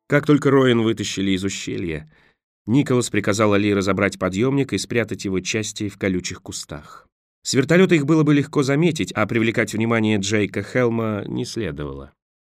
Как только Роэн вытащили из ущелья, Николас приказал Али разобрать подъемник и спрятать его части в колючих кустах. С вертолета их было бы легко заметить, а привлекать внимание Джейка Хелма не следовало.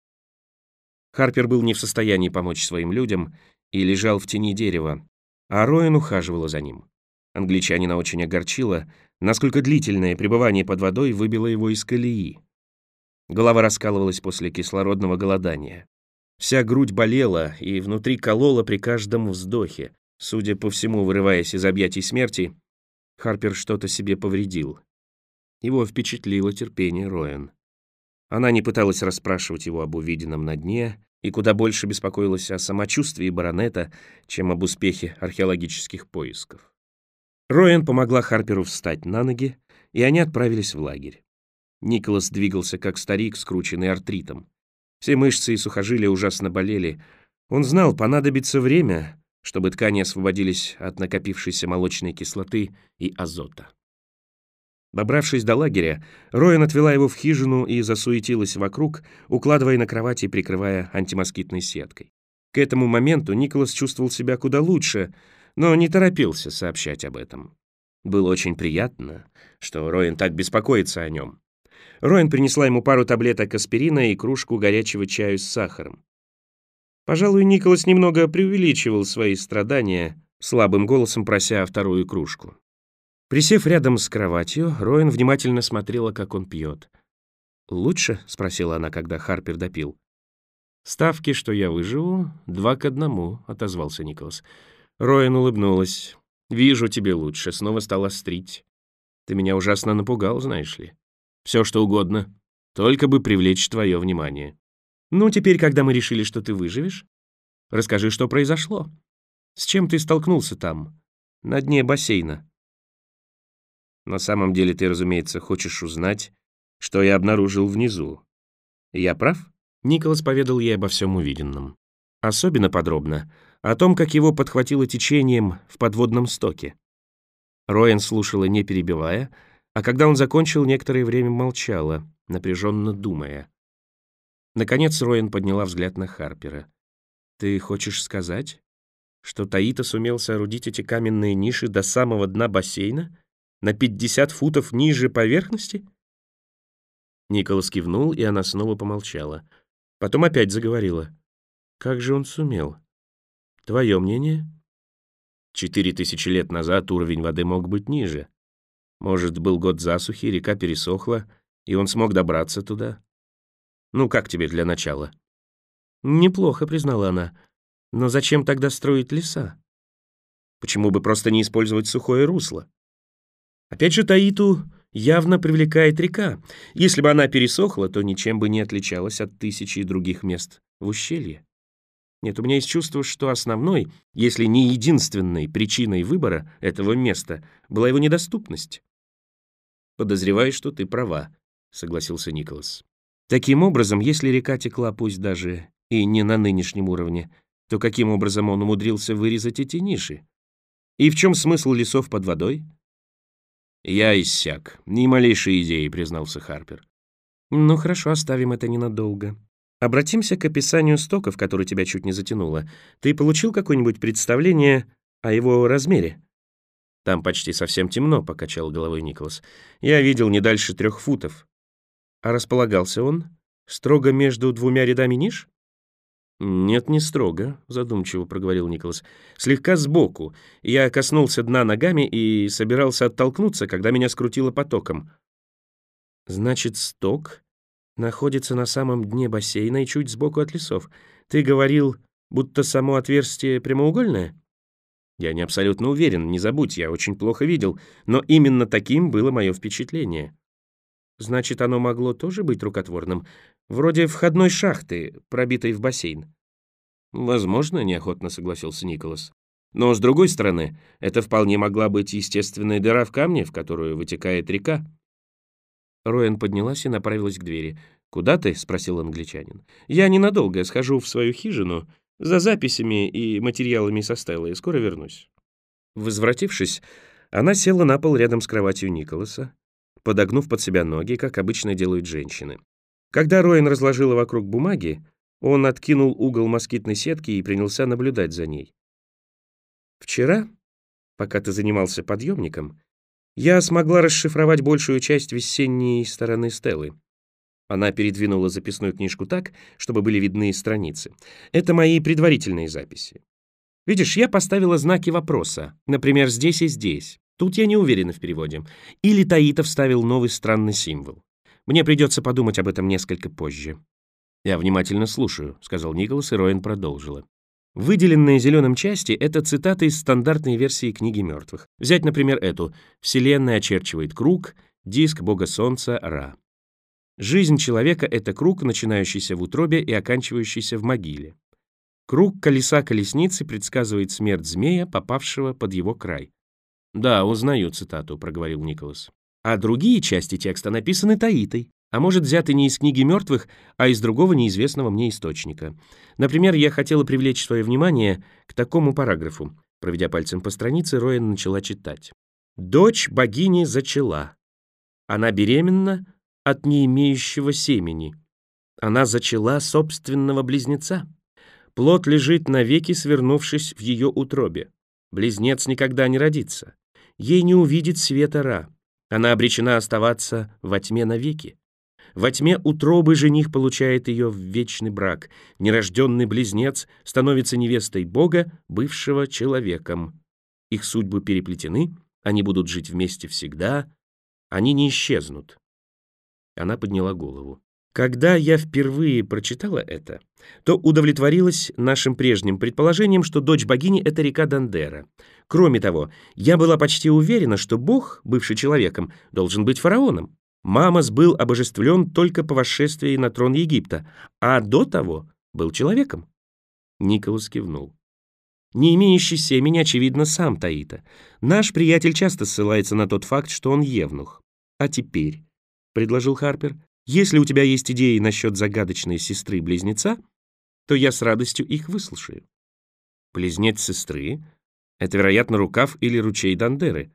Харпер был не в состоянии помочь своим людям и лежал в тени дерева, а Роэн ухаживала за ним. Англичанина очень огорчило, насколько длительное пребывание под водой выбило его из колеи. Голова раскалывалась после кислородного голодания. Вся грудь болела и внутри колола при каждом вздохе. Судя по всему, вырываясь из объятий смерти, Харпер что-то себе повредил. Его впечатлило терпение Роэн. Она не пыталась расспрашивать его об увиденном на дне и куда больше беспокоилась о самочувствии баронета, чем об успехе археологических поисков. Роэн помогла Харперу встать на ноги, и они отправились в лагерь. Николас двигался как старик, скрученный артритом. Все мышцы и сухожилия ужасно болели. Он знал, понадобится время, чтобы ткани освободились от накопившейся молочной кислоты и азота. Добравшись до лагеря, Роэн отвела его в хижину и засуетилась вокруг, укладывая на кровать и прикрывая антимоскитной сеткой. К этому моменту Николас чувствовал себя куда лучше, но не торопился сообщать об этом. Было очень приятно, что Роэн так беспокоится о нем. Роэн принесла ему пару таблеток аспирина и кружку горячего чаю с сахаром. Пожалуй, Николас немного преувеличивал свои страдания, слабым голосом прося вторую кружку. Присев рядом с кроватью, Роэн внимательно смотрела, как он пьет. «Лучше?» — спросила она, когда Харпер допил. «Ставки, что я выживу, 2-1», — отозвался Николас. Роэн улыбнулась. «Вижу, тебе лучше», — снова стал острить. «Ты меня ужасно напугал, знаешь ли. Все, что угодно, только бы привлечь твое внимание. Ну, теперь, когда мы решили, что ты выживешь, расскажи, что произошло. С чем ты столкнулся там, на дне бассейна?» «На самом деле ты, разумеется, хочешь узнать, что я обнаружил внизу. Я прав?» Николас поведал ей обо всем увиденном. Особенно подробно о том, как его подхватило течением в подводном стоке. Роэн слушала, не перебивая, а когда он закончил, некоторое время молчала, напряженно думая. Наконец Роэн подняла взгляд на Харпера. «Ты хочешь сказать, что Таита сумел соорудить эти каменные ниши до самого дна бассейна? На 50 футов ниже поверхности?» Николас кивнул, и она снова помолчала. Потом опять заговорила. «Как же он сумел? Твое мнение?» 4000 лет назад уровень воды мог быть ниже. Может, был год засухи, река пересохла, и он смог добраться туда. Ну, как тебе для начала? «Неплохо», — признала она. «Но зачем тогда строить леса? Почему бы просто не использовать сухое русло? Опять же, Таиту явно привлекает река. Если бы она пересохла, то ничем бы не отличалась от тысячи других мест в ущелье. Нет, у меня есть чувство, что основной, если не единственной причиной выбора этого места была его недоступность». «Подозреваю, что ты права», — согласился Николас. «Таким образом, если река текла пусть даже и не на нынешнем уровне, то каким образом он умудрился вырезать эти ниши? И в чем смысл лесов под водой?» «Я иссяк. Ни малейшей идеи», — признался Харпер. «Ну хорошо, оставим это ненадолго. Обратимся к описанию стока, в который тебя чуть не затянуло. Ты получил какое-нибудь представление о его размере?» «Там почти совсем темно», — покачал головой Николас. «Я видел не дальше 3 футов». «А располагался он строго между 2 рядами ниш?» «Нет, не строго», — задумчиво проговорил Николас. «Слегка сбоку. Я коснулся дна ногами и собирался оттолкнуться, когда меня скрутило потоком». «Значит, сток находится на самом дне бассейна и чуть сбоку от лесов. Ты говорил, будто само отверстие прямоугольное?» «Я не абсолютно уверен, не забудь, я очень плохо видел, но именно таким было мое впечатление». «Значит, оно могло тоже быть рукотворным, вроде входной шахты, пробитой в бассейн?» «Возможно», — неохотно согласился Николас. «Но, с другой стороны, это вполне могла быть естественная дыра в камне, в которую вытекает река». Роэн поднялась и направилась к двери. «Куда ты?» — спросил англичанин. «Я ненадолго схожу в свою хижину за записями и материалами со Стеллы, и скоро вернусь». Возвратившись, она села на пол рядом с кроватью Николаса, подогнув под себя ноги, как обычно делают женщины. Когда Роэн разложила вокруг бумаги, Он откинул угол москитной сетки и принялся наблюдать за ней. «Вчера, пока ты занимался подъемником, я смогла расшифровать большую часть весенней стороны стелы». Она передвинула записную книжку так, чтобы были видны страницы. «Это мои предварительные записи. Видишь, я поставила знаки вопроса, например, здесь и здесь. Тут я не уверена в переводе. Или Таита вставил новый странный символ. Мне придется подумать об этом несколько позже». «Я внимательно слушаю», — сказал Николас, и Роэн продолжила. Выделенные зеленым части — это цитаты из стандартной версии книги мертвых. Взять, например, эту: «Вселенная очерчивает круг, диск бога солнца Ра». Жизнь человека — это круг, начинающийся в утробе и оканчивающийся в могиле. Круг колеса колесницы предсказывает смерть змея, попавшего под его край. «Да, узнаю цитату», — проговорил Николас. А другие части текста написаны Таитой, а может, взяты не из книги мертвых, а из другого неизвестного мне источника. Например, я хотела привлечь свое внимание к такому параграфу. Проведя пальцем по странице, Роэн начала читать. «Дочь богини зачала. Она беременна от не имеющего семени. Она зачала собственного близнеца. Плод лежит навеки, свернувшись в ее утробе. Близнец никогда не родится. Ей не увидит света Ра. Она обречена оставаться во тьме навеки. Во тьме утробы жених получает ее в вечный брак. Нерожденный близнец становится невестой Бога, бывшего человеком. Их судьбы переплетены, они будут жить вместе всегда, они не исчезнут». Она подняла голову. «Когда я впервые прочитала это, то удовлетворилась нашим прежним предположением, что дочь богини — это река Дандера. Кроме того, я была почти уверена, что Бог, бывший человеком, должен быть фараоном. Мамос был обожествлен только по восшествии на трон Египта, а до того был человеком». Николас кивнул. «Не имеющий семени, очевидно, сам Таита. Наш приятель часто ссылается на тот факт, что он евнух. А теперь, — предложил Харпер, — если у тебя есть идеи насчет загадочной сестры-близнеца, то я с радостью их выслушаю». «Близнец сестры — это, вероятно, рукав или ручей Дандеры».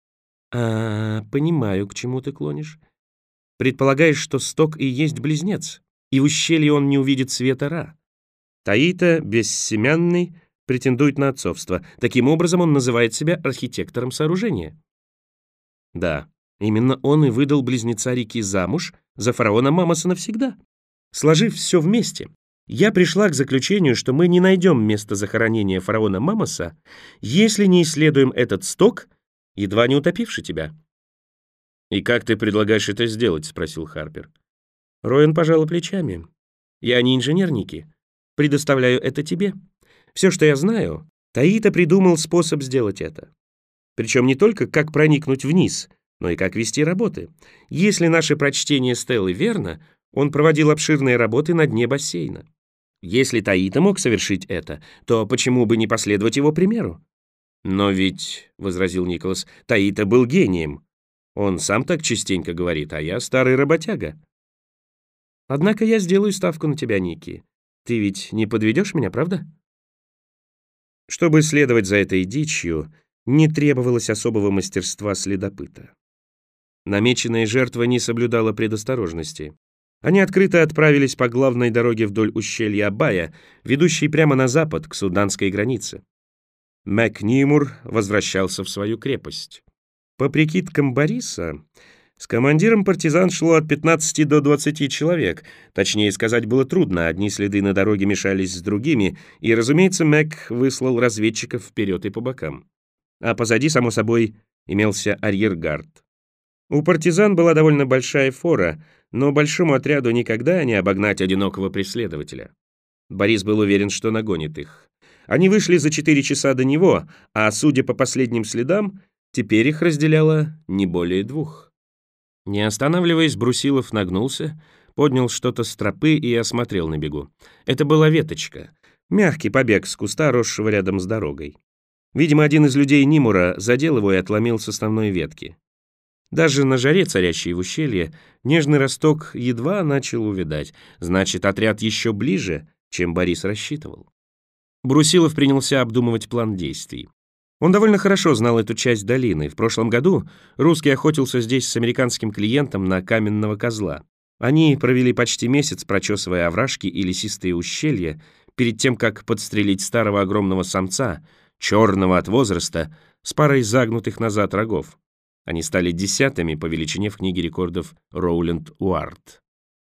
Понимаю, к чему ты клонишь. Предполагаешь, что Сток и есть близнец, и в ущелье он не увидит света Ра. Таита, бессемянный, претендует на отцовство. Таким образом, он называет себя архитектором сооружения. Да, именно он и выдал близнеца реки замуж за фараона Мамоса навсегда. Сложив все вместе, я пришла к заключению, что мы не найдем место захоронения фараона Мамоса, если не исследуем этот Сток, едва не утопивший тебя. «И как ты предлагаешь это сделать?» — спросил Харпер. Роэн пожала плечами. «Я не инженер, Ники. Предоставляю это тебе. Все, что я знаю, Таита придумал способ сделать это. Причем не только как проникнуть вниз, но и как вести работы. Если наше прочтение Стеллы верно, он проводил обширные работы на дне бассейна. Если Таита мог совершить это, то почему бы не последовать его примеру?» «Но ведь, — возразил Николас, — Таита был гением. Он сам так частенько говорит, а я старый работяга». «Однако я сделаю ставку на тебя, Ники. Ты ведь не подведешь меня, правда?» Чтобы следовать за этой дичью, не требовалось особого мастерства следопыта. Намеченная жертва не соблюдала предосторожности. Они открыто отправились по главной дороге вдоль ущелья Абая, ведущей прямо на запад, к суданской границе. Макнимур возвращался в свою крепость. По прикидкам Бориса, с командиром партизан шло от 15 до 20 человек. Точнее сказать было трудно, одни следы на дороге мешались с другими, и, разумеется, Мак выслал разведчиков вперед и по бокам. А позади, само собой, имелся арьергард. У партизан была довольно большая фора, но большому отряду никогда не обогнать одинокого преследователя. Борис был уверен, что нагонит их. Они вышли за 4 часа до него, а, судя по последним следам, теперь их разделяло не более 2. Не останавливаясь, Брусилов нагнулся, поднял что-то с тропы и осмотрел на бегу. Это была веточка, мягкий побег с куста, росшего рядом с дорогой. Видимо, один из людей Нимура задел его и отломил с основной ветки. Даже на жаре, царящей в ущелье, нежный росток едва начал увядать. Значит, отряд еще ближе, чем Борис рассчитывал. Брусилов принялся обдумывать план действий. Он довольно хорошо знал эту часть долины. В прошлом году русский охотился здесь с американским клиентом на каменного козла. Они провели почти месяц, прочесывая овражки и лесистые ущелья, перед тем, как подстрелить старого огромного самца, черного от возраста, с парой загнутых назад рогов. Они стали 10-ми по величине в книге рекордов Роуленд Уарт.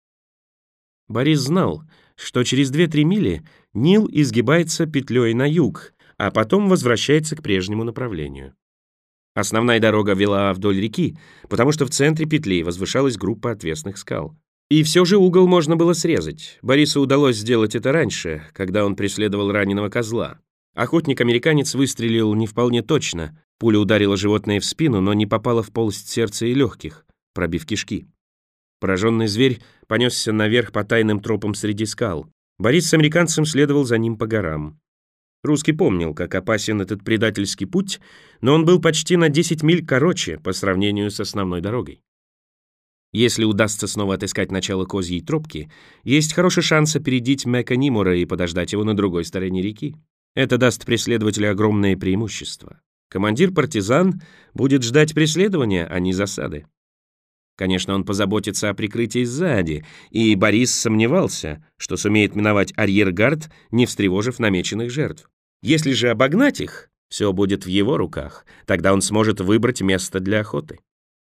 Борис знал, что через 2-3 мили Нил изгибается петлей на юг, а потом возвращается к прежнему направлению. Основная дорога вела вдоль реки, потому что в центре петли возвышалась группа отвесных скал. И все же угол можно было срезать. Борису удалось сделать это раньше, когда он преследовал раненого козла. Охотник-американец выстрелил не вполне точно. Пуля ударила животное в спину, но не попала в полость сердца и легких, пробив кишки. Пораженный зверь понесся наверх по тайным тропам среди скал. Борис с американцем следовал за ним по горам. Русский помнил, как опасен этот предательский путь, но он был почти на 10 миль короче по сравнению с основной дорогой. Если удастся снова отыскать начало козьей тропки, есть хороший шанс опередить Мэка Нимора и подождать его на другой стороне реки. Это даст преследователю огромное преимущество. Командир-партизан будет ждать преследования, а не засады. Конечно, он позаботится о прикрытии сзади, и Борис сомневался, что сумеет миновать арьергард, не встревожив намеченных жертв. Если же обогнать их, все будет в его руках, тогда он сможет выбрать место для охоты.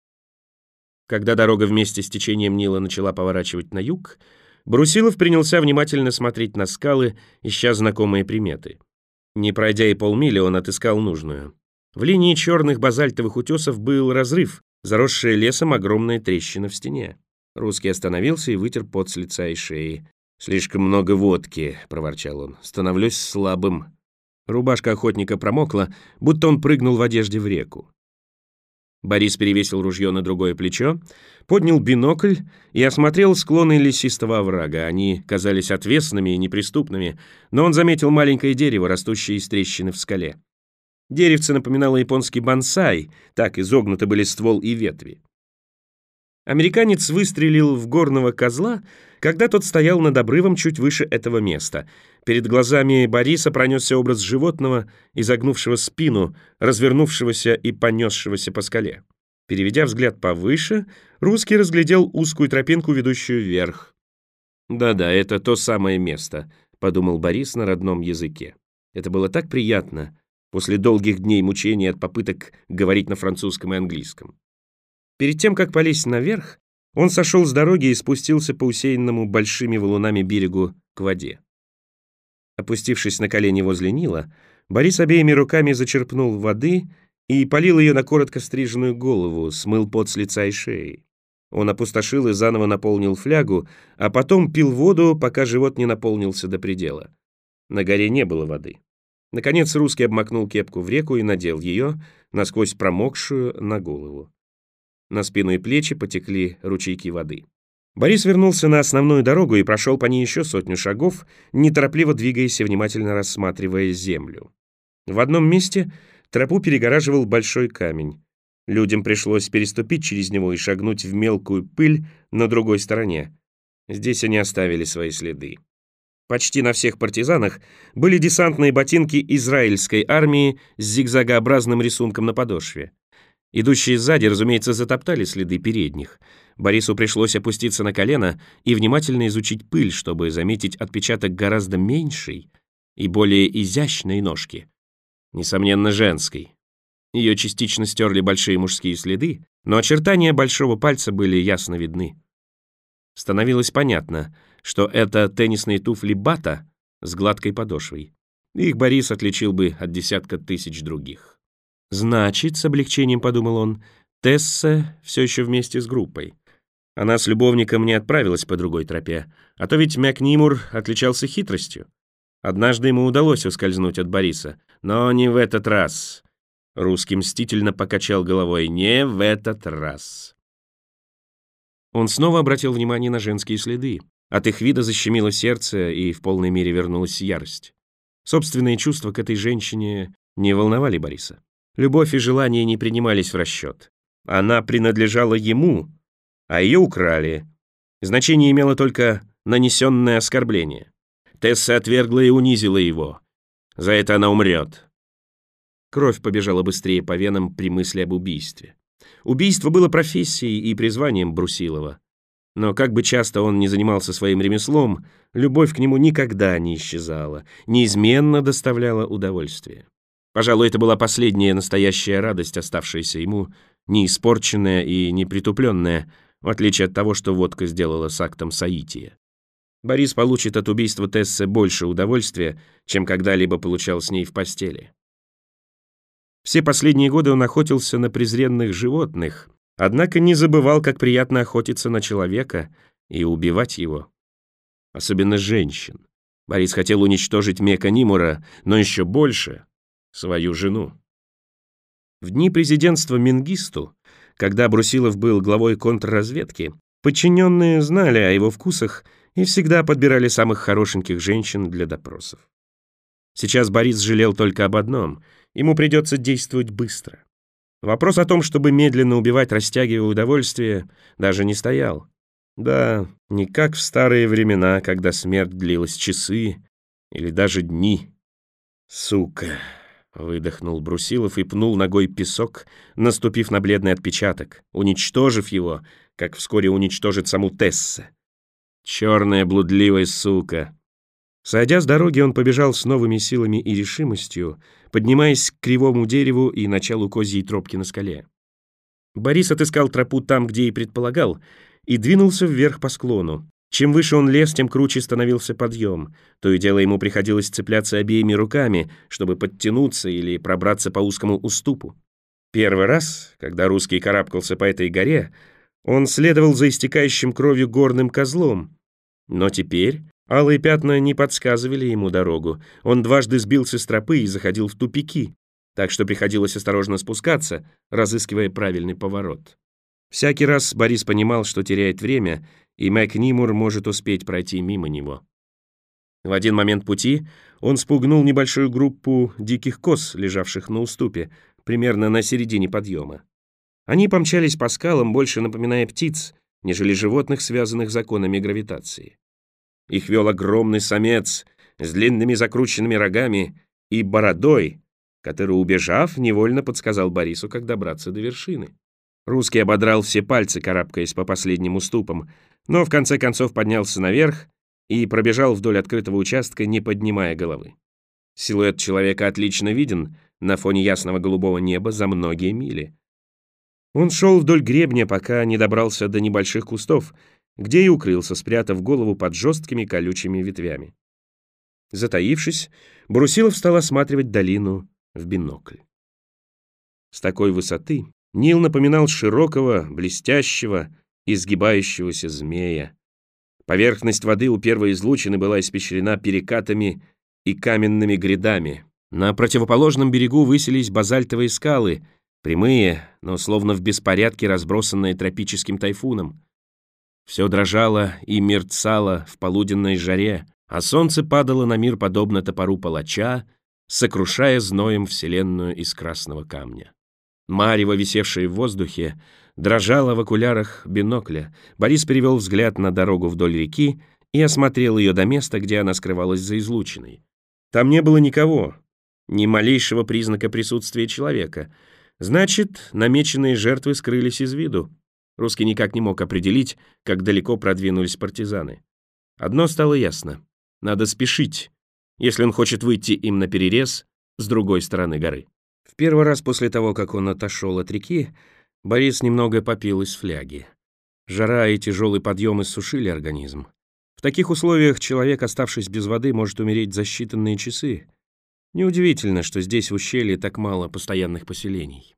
Когда дорога вместе с течением Нила начала поворачивать на юг, Брусилов принялся внимательно смотреть на скалы, ища знакомые приметы. Не пройдя и полмили, он отыскал нужную. В линии черных базальтовых утесов был разрыв, заросшая лесом огромная трещина в стене. Русский остановился и вытер пот с лица и шеи. «Слишком много водки», — проворчал он. «Становлюсь слабым». Рубашка охотника промокла, будто он прыгнул в одежде в реку. Борис перевесил ружье на другое плечо, поднял бинокль и осмотрел склоны лесистого оврага. Они казались отвесными и неприступными, но он заметил маленькое дерево, растущее из трещины в скале. Деревце напоминало японский бонсай, так изогнуты были ствол и ветви. Американец выстрелил в горного козла, когда тот стоял над обрывом чуть выше этого места. Перед глазами Бориса пронесся образ животного, изогнувшего спину, развернувшегося и понесшегося по скале. Переведя взгляд повыше, русский разглядел узкую тропинку, ведущую вверх. «Да-да, это то самое место», — подумал Борис на родном языке. Это было так приятно после долгих дней мучений от попыток говорить на французском и английском. Перед тем, как полезть наверх, он сошел с дороги и спустился по усеянному большими валунами берегу к воде. Опустившись на колени возле Нила, Борис обеими руками зачерпнул воды и полил ее на коротко стриженную голову, смыл пот с лица и шеи. Он опустошил и заново наполнил флягу, а потом пил воду, пока живот не наполнился до предела. На горе не было воды. Наконец русский обмакнул кепку в реку и надел ее, насквозь промокшую, на голову. На спину и плечи потекли ручейки воды. Борис вернулся на основную дорогу и прошел по ней еще 100 шагов, неторопливо двигаясь и внимательно рассматривая землю. В одном месте тропу перегораживал большой камень. Людям пришлось переступить через него и шагнуть в мелкую пыль на другой стороне. Здесь они оставили свои следы. Почти на всех партизанах были десантные ботинки израильской армии с зигзагообразным рисунком на подошве. Идущие сзади, разумеется, затоптали следы передних. Борису пришлось опуститься на колено и внимательно изучить пыль, чтобы заметить отпечаток гораздо меньшей и более изящной ножки. Несомненно, женской. Ее частично стерли большие мужские следы, но очертания большого пальца были ясно видны. Становилось понятно, что это теннисные туфли Бата с гладкой подошвой. Их Борис отличил бы от десятка тысяч других. «Значит, — с облегчением подумал он, — Тесса все еще вместе с группой. Она с любовником не отправилась по другой тропе, а то ведь Мэк Нимур отличался хитростью. Однажды ему удалось ускользнуть от Бориса, но не в этот раз». Русский мстительно покачал головой. «Не в этот раз». Он снова обратил внимание на женские следы. От их вида защемило сердце, и в полной мере вернулась ярость. Собственные чувства к этой женщине не волновали Бориса. Любовь и желание не принимались в расчет. Она принадлежала ему, а ее украли. Значение имело только нанесенное оскорбление. Тесса отвергла и унизила его. За это она умрет. Кровь побежала быстрее по венам при мысли об убийстве. Убийство было профессией и призванием Брусилова. Но как бы часто он ни занимался своим ремеслом, любовь к нему никогда не исчезала, неизменно доставляла удовольствие. Пожалуй, это была последняя настоящая радость, оставшаяся ему, не испорченная и не притупленная, в отличие от того, что водка сделала с актом соития. Борис получит от убийства Тессы больше удовольствия, чем когда-либо получал с ней в постели. Все последние годы он охотился на презренных животных, однако не забывал, как приятно охотиться на человека и убивать его. Особенно женщин. Борис хотел уничтожить Мека Нимура, но еще больше — свою жену. В дни президентства Менгисту, когда Брусилов был главой контрразведки, подчиненные знали о его вкусах и всегда подбирали самых хорошеньких женщин для допросов. Сейчас Борис жалел только об одном — ему придется действовать быстро. Вопрос о том, чтобы медленно убивать, растягивая удовольствие, даже не стоял. Да, не как в старые времена, когда смерть длилась часы или даже дни. «Сука!» — выдохнул Брусилов и пнул ногой песок, наступив на бледный отпечаток, уничтожив его, как вскоре уничтожит саму Тесса. «Черная блудливая сука!» Сойдя с дороги, он побежал с новыми силами и решимостью, поднимаясь к кривому дереву и началу козьей тропки на скале. Борис отыскал тропу там, где и предполагал, и двинулся вверх по склону. Чем выше он лез, тем круче становился подъем. То и дело ему приходилось цепляться обеими руками, чтобы подтянуться или пробраться по узкому уступу. Первый раз, когда русский карабкался по этой горе, он следовал за истекающим кровью горным козлом. Но теперь алые пятна не подсказывали ему дорогу. Он дважды сбился с тропы и заходил в тупики, так что приходилось осторожно спускаться, разыскивая правильный поворот. Всякий раз Борис понимал, что теряет время, и Мек Нимур может успеть пройти мимо него. В один момент пути он спугнул небольшую группу диких коз, лежавших на уступе, примерно на середине подъема. Они помчались по скалам, больше напоминая птиц, нежели животных, связанных законами гравитации. Их вел огромный самец с длинными закрученными рогами и бородой, который, убежав, невольно подсказал Борису, как добраться до вершины. Русский ободрал все пальцы, карабкаясь по последним уступам, но в конце концов поднялся наверх и пробежал вдоль открытого участка, не поднимая головы. Силуэт человека отлично виден на фоне ясного голубого неба за многие мили. Он шел вдоль гребня, пока не добрался до небольших кустов, где и укрылся, спрятав голову под жесткими колючими ветвями. Затаившись, Брусилов стал осматривать долину в бинокль. С такой высоты Нил напоминал широкого, блестящего, изгибающегося змея. Поверхность воды у первой излучины была испещрена перекатами и каменными грядами. На противоположном берегу высились базальтовые скалы, прямые, но словно в беспорядке разбросанные тропическим тайфуном. Все дрожало и мерцало в полуденной жаре, а солнце падало на мир подобно топору палача, сокрушая зноем вселенную из красного камня. Марево, висевшее в воздухе, дрожало в окулярах бинокля. Борис перевел взгляд на дорогу вдоль реки и осмотрел ее до места, где она скрывалась за излучиной. Там не было никого, ни малейшего признака присутствия человека. Значит, намеченные жертвы скрылись из виду. Русский никак не мог определить, как далеко продвинулись партизаны. Одно стало ясно — надо спешить, если он хочет выйти им наперерез с другой стороны горы. В первый раз после того, как он отошел от реки, Борис немного попил из фляги. Жара и тяжелый подъем иссушили организм. В таких условиях человек, оставшись без воды, может умереть за считанные часы. Неудивительно, что здесь в ущелье так мало постоянных поселений.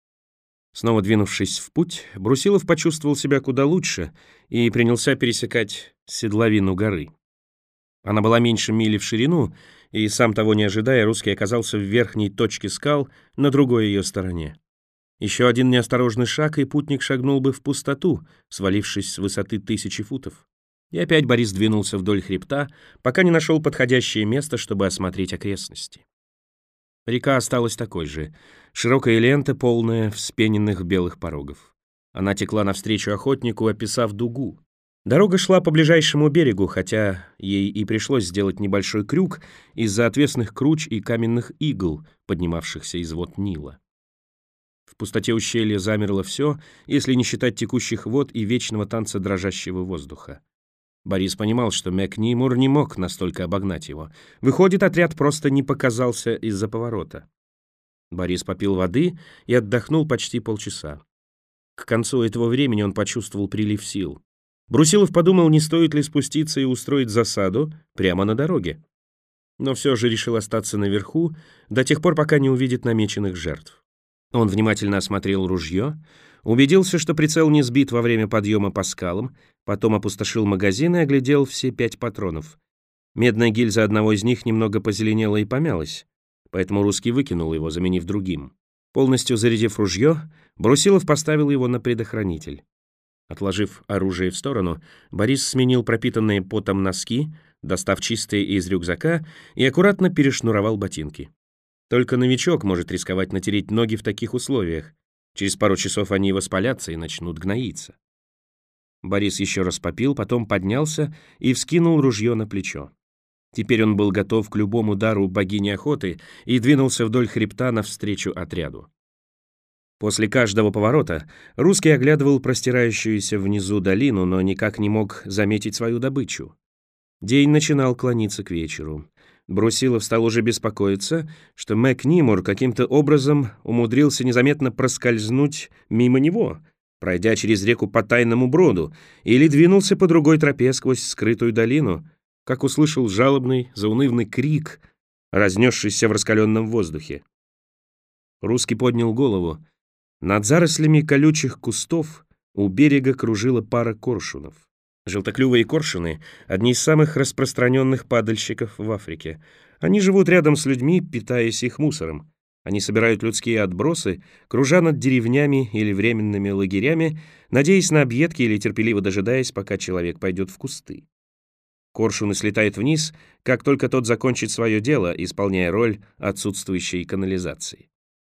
Снова двинувшись в путь, Брусилов почувствовал себя куда лучше и принялся пересекать седловину горы. Она была меньше мили в ширину, и, сам того не ожидая, русский оказался в верхней точке скал на другой ее стороне. Еще один неосторожный шаг, и путник шагнул бы в пустоту, свалившись с высоты 1000 футов. И опять Борис двинулся вдоль хребта, пока не нашел подходящее место, чтобы осмотреть окрестности. Река осталась такой же, широкая лента, полная вспененных белых порогов. Она текла навстречу охотнику, описав дугу. Дорога шла по ближайшему берегу, хотя ей и пришлось сделать небольшой крюк из-за отвесных круч и каменных игл, поднимавшихся из вод Нила. В пустоте ущелья замерло все, если не считать текущих вод и вечного танца дрожащего воздуха. Борис понимал, что Мэк-Нимур не мог настолько обогнать его. Выходит, отряд просто не показался из-за поворота. Борис попил воды и отдохнул почти полчаса. К концу этого времени он почувствовал прилив сил. Брусилов подумал, не стоит ли спуститься и устроить засаду прямо на дороге. Но все же решил остаться наверху до тех пор, пока не увидит намеченных жертв. Он внимательно осмотрел ружье, убедился, что прицел не сбит во время подъема по скалам, потом опустошил магазин и оглядел все 5 патронов. Медная гильза одного из них немного позеленела и помялась, поэтому русский выкинул его, заменив другим. Полностью зарядив ружье, Брусилов поставил его на предохранитель. Отложив оружие в сторону, Борис сменил пропитанные потом носки, достав чистые из рюкзака, и аккуратно перешнуровал ботинки. Только новичок может рисковать натереть ноги в таких условиях. Через пару часов они воспалятся и начнут гноиться. Борис еще раз попил, потом поднялся и вскинул ружье на плечо. Теперь он был готов к любому удару богини охоты и двинулся вдоль хребта навстречу отряду. После каждого поворота русский оглядывал простирающуюся внизу долину, но никак не мог заметить свою добычу. День начинал клониться к вечеру. Брусилов стал уже беспокоиться, что Мэк-Нимур каким-то образом умудрился незаметно проскользнуть мимо него, пройдя через реку по тайному броду, или двинулся по другой тропе сквозь скрытую долину, как услышал жалобный, заунывный крик, разнесшийся в раскаленном воздухе. Русский поднял голову. Над зарослями колючих кустов у берега кружила пара коршунов. Желтоклювые коршуны — одни из самых распространенных падальщиков в Африке. Они живут рядом с людьми, питаясь их мусором. Они собирают людские отбросы, кружа над деревнями или временными лагерями, надеясь на объедки или терпеливо дожидаясь, пока человек пойдет в кусты. Коршун слетает вниз, как только тот закончит свое дело, исполняя роль отсутствующей канализации.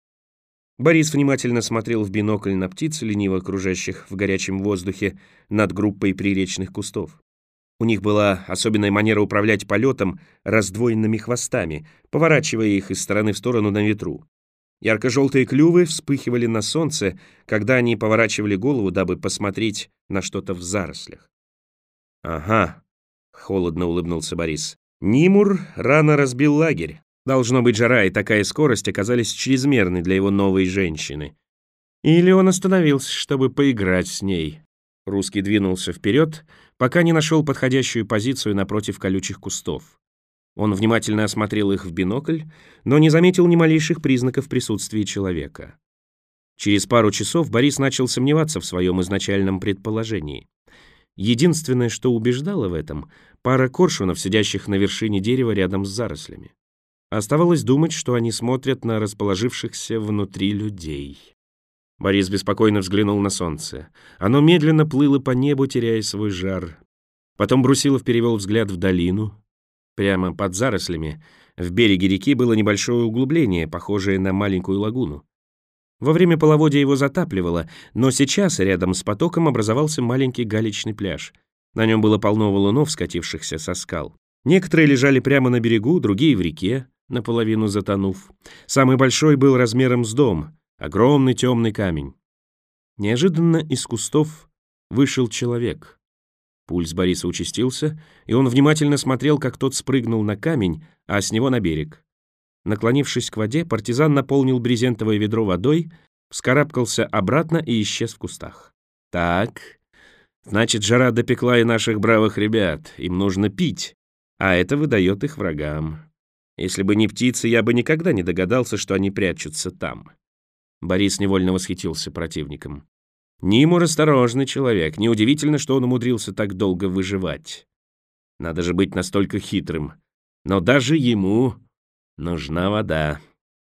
Борис внимательно смотрел в бинокль на птиц, лениво кружащих в горячем воздухе над группой приречных кустов. У них была особенная манера управлять полетом раздвоенными хвостами, поворачивая их из стороны в сторону на ветру. Ярко-желтые клювы вспыхивали на солнце, когда они поворачивали голову, дабы посмотреть на что-то в зарослях. «Ага», — холодно улыбнулся Борис. «Нимур рано разбил лагерь. Должно быть, жара и такая скорость оказались чрезмерны для его новой женщины. Или он остановился, чтобы поиграть с ней». Русский двинулся вперед, пока не нашел подходящую позицию напротив колючих кустов. Он внимательно осмотрел их в бинокль, но не заметил ни малейших признаков присутствия человека. Через пару часов Борис начал сомневаться в своем изначальном предположении. Единственное, что убеждало в этом — пара коршунов, сидящих на вершине дерева рядом с зарослями. Оставалось думать, что они смотрят на расположившихся внутри людей. Борис беспокойно взглянул на солнце. Оно медленно плыло по небу, теряя свой жар. Потом Брусилов перевел взгляд в долину. Прямо под зарослями в береге реки было небольшое углубление, похожее на маленькую лагуну. Во время половодья его затапливало, но сейчас рядом с потоком образовался маленький галечный пляж. На нем было полно валунов, скатившихся со скал. Некоторые лежали прямо на берегу, другие в реке, наполовину затонув. Самый большой был размером с дом, огромный темный камень. Неожиданно из кустов вышел человек. Пульс Бориса участился, и он внимательно смотрел, как тот спрыгнул на камень, а с него на берег. Наклонившись к воде, партизан наполнил брезентовое ведро водой, вскарабкался обратно и исчез в кустах. «Так, значит, жара допекла и наших бравых ребят. Им нужно пить, а это выдает их врагам. Если бы не птицы, я бы никогда не догадался, что они прячутся там». Борис невольно восхитился противником. Нимур осторожный человек. Неудивительно, что он умудрился так долго выживать. Надо же быть настолько хитрым. Но даже ему нужна вода.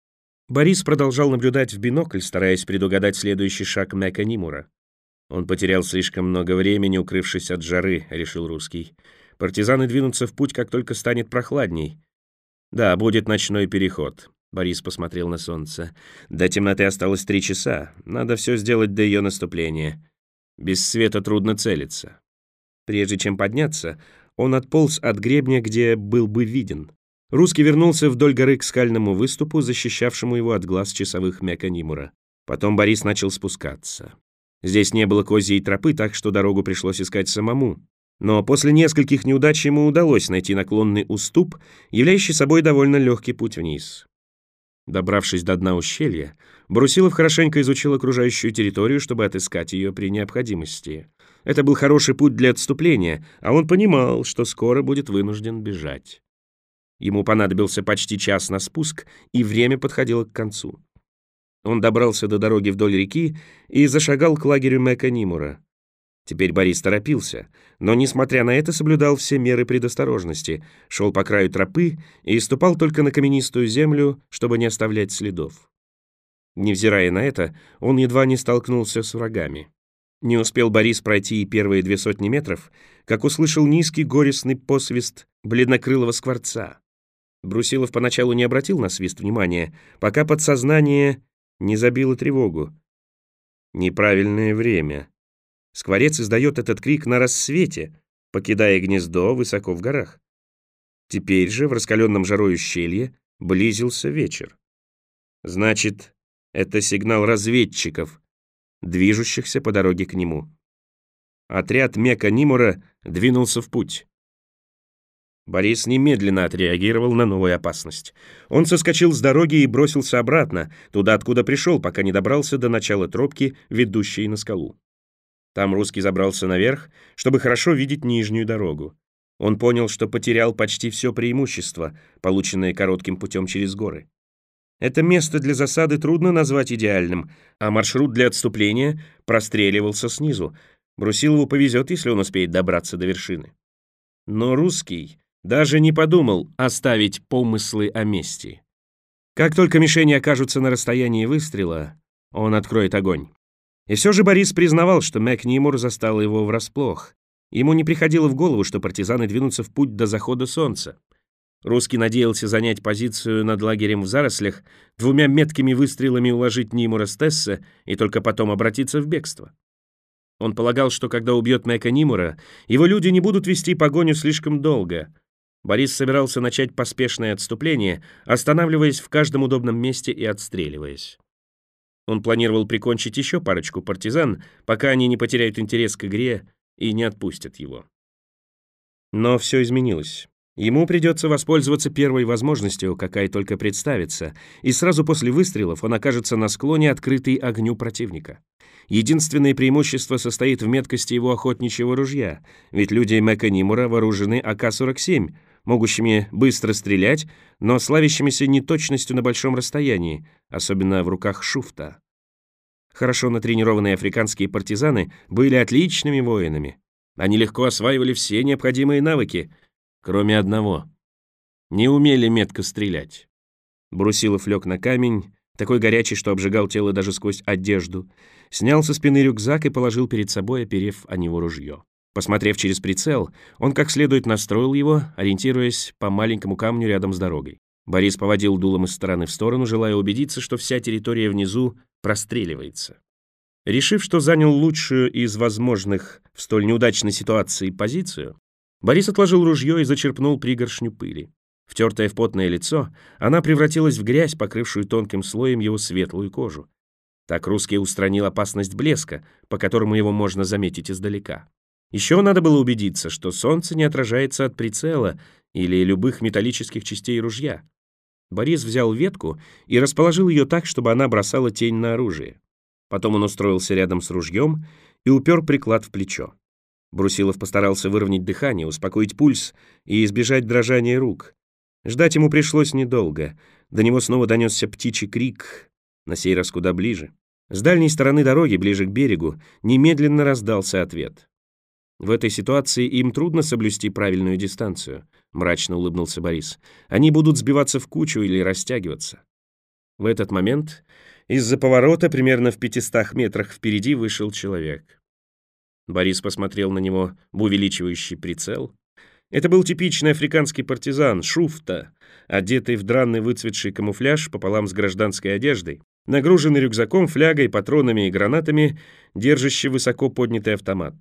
Борис продолжал наблюдать в бинокль, стараясь предугадать следующий шаг Мэка-Нимура. Он потерял слишком много времени, укрывшись от жары, решил русский. Партизаны двинутся в путь, как только станет прохладней. Да, будет ночной переход. Борис посмотрел на солнце. До темноты осталось 3 часа. Надо все сделать до ее наступления. Без света трудно целиться. Прежде чем подняться, он отполз от гребня, где был бы виден. Русский вернулся вдоль горы к скальному выступу, защищавшему его от глаз часовых Мэка-Нимура. Потом Борис начал спускаться. Здесь не было козьей тропы, так что дорогу пришлось искать самому. Но после нескольких неудач ему удалось найти наклонный уступ, являющий собой довольно легкий путь вниз. Добравшись до дна ущелья, Брусилов хорошенько изучил окружающую территорию, чтобы отыскать ее при необходимости. Это был хороший путь для отступления, а он понимал, что скоро будет вынужден бежать. Ему понадобился почти час на спуск, и время подходило к концу. Он добрался до дороги вдоль реки и зашагал к лагерю Мэка Нимура. Теперь Борис торопился, но, несмотря на это, соблюдал все меры предосторожности, шел по краю тропы и ступал только на каменистую землю, чтобы не оставлять следов. Невзирая на это, он едва не столкнулся с врагами. Не успел Борис пройти и первые 200 метров, как услышал низкий горестный посвист бледнокрылого скворца. Брусилов поначалу не обратил на свист внимания, пока подсознание не забило тревогу. Неправильное время. Скворец издает этот крик на рассвете, покидая гнездо высоко в горах. Теперь же в раскаленном жарой ущелье близился вечер. Значит, это сигнал разведчиков, движущихся по дороге к нему. Отряд Мека Нимура двинулся в путь. Борис немедленно отреагировал на новую опасность. Он соскочил с дороги и бросился обратно, туда, откуда пришел, пока не добрался до начала тропки, ведущей на скалу. Там русский забрался наверх, чтобы хорошо видеть нижнюю дорогу. Он понял, что потерял почти все преимущество, полученное коротким путем через горы. Это место для засады трудно назвать идеальным, а маршрут для отступления простреливался снизу. Брусилову повезет, если он успеет добраться до вершины. Но русский даже не подумал оставить помыслы о мести. Как только мишени окажутся на расстоянии выстрела, он откроет огонь. И все же Борис признавал, что Мэк Нимур застал его врасплох. Ему не приходило в голову, что партизаны двинутся в путь до захода солнца. Русский надеялся занять позицию над лагерем в зарослях, 2 меткими выстрелами уложить Нимура с Тесса и только потом обратиться в бегство. Он полагал, что когда убьет Мэка Нимура, его люди не будут вести погоню слишком долго. Борис собирался начать поспешное отступление, останавливаясь в каждом удобном месте и отстреливаясь. Он планировал прикончить еще парочку партизан, пока они не потеряют интерес к игре и не отпустят его. Но все изменилось. Ему придется воспользоваться первой возможностью, какая только представится, и сразу после выстрелов он окажется на склоне, открытый огню противника. Единственное преимущество состоит в меткости его охотничьего ружья, ведь люди Мэка Нимура вооружены АК-47, могущими быстро стрелять, но славящимися неточностью на большом расстоянии, особенно в руках шуфта. Хорошо натренированные африканские партизаны были отличными воинами. Они легко осваивали все необходимые навыки, кроме одного — не умели метко стрелять. Брусилов лег на камень, такой горячий, что обжигал тело даже сквозь одежду, снял со спины рюкзак и положил перед собой, оперев о него ружье. Посмотрев через прицел, он как следует настроил его, ориентируясь по маленькому камню рядом с дорогой. Борис поводил дулом из стороны в сторону, желая убедиться, что вся территория внизу простреливается. Решив, что занял лучшую из возможных в столь неудачной ситуации позицию, Борис отложил ружье и зачерпнул пригоршню пыли. Втертая в потное лицо, она превратилась в грязь, покрывшую тонким слоем его светлую кожу. Так русский устранил опасность блеска, по которому его можно заметить издалека. Еще надо было убедиться, что солнце не отражается от прицела или любых металлических частей ружья. Борис взял ветку и расположил ее так, чтобы она бросала тень на оружие. Потом он устроился рядом с ружьем и упер приклад в плечо. Брусилов постарался выровнять дыхание, успокоить пульс и избежать дрожания рук. Ждать ему пришлось недолго. До него снова донесся птичий крик, на сей раз куда ближе. С дальней стороны дороги, ближе к берегу, немедленно раздался ответ. В этой ситуации им трудно соблюсти правильную дистанцию, мрачно улыбнулся Борис. Они будут сбиваться в кучу или растягиваться. В этот момент из-за поворота, примерно в 500 метрах впереди, вышел человек. Борис посмотрел на него в увеличивающий прицел. Это был типичный африканский партизан, шуфта, одетый в драный выцветший камуфляж пополам с гражданской одеждой, нагруженный рюкзаком, флягой, патронами и гранатами, держащий высоко поднятый автомат.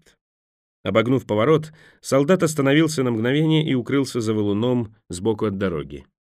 Обогнув поворот, солдат остановился на мгновение и укрылся за валуном сбоку от дороги.